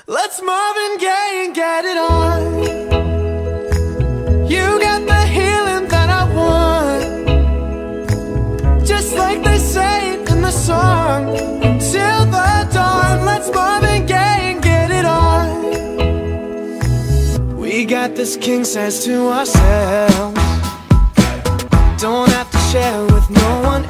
Let's Marvin Gaye and get it on. You got the healing that I want, just like they say it in the song. Until the dawn, let's Marvin Gaye and get it on. We got this king size to ourselves, don't have to share with no one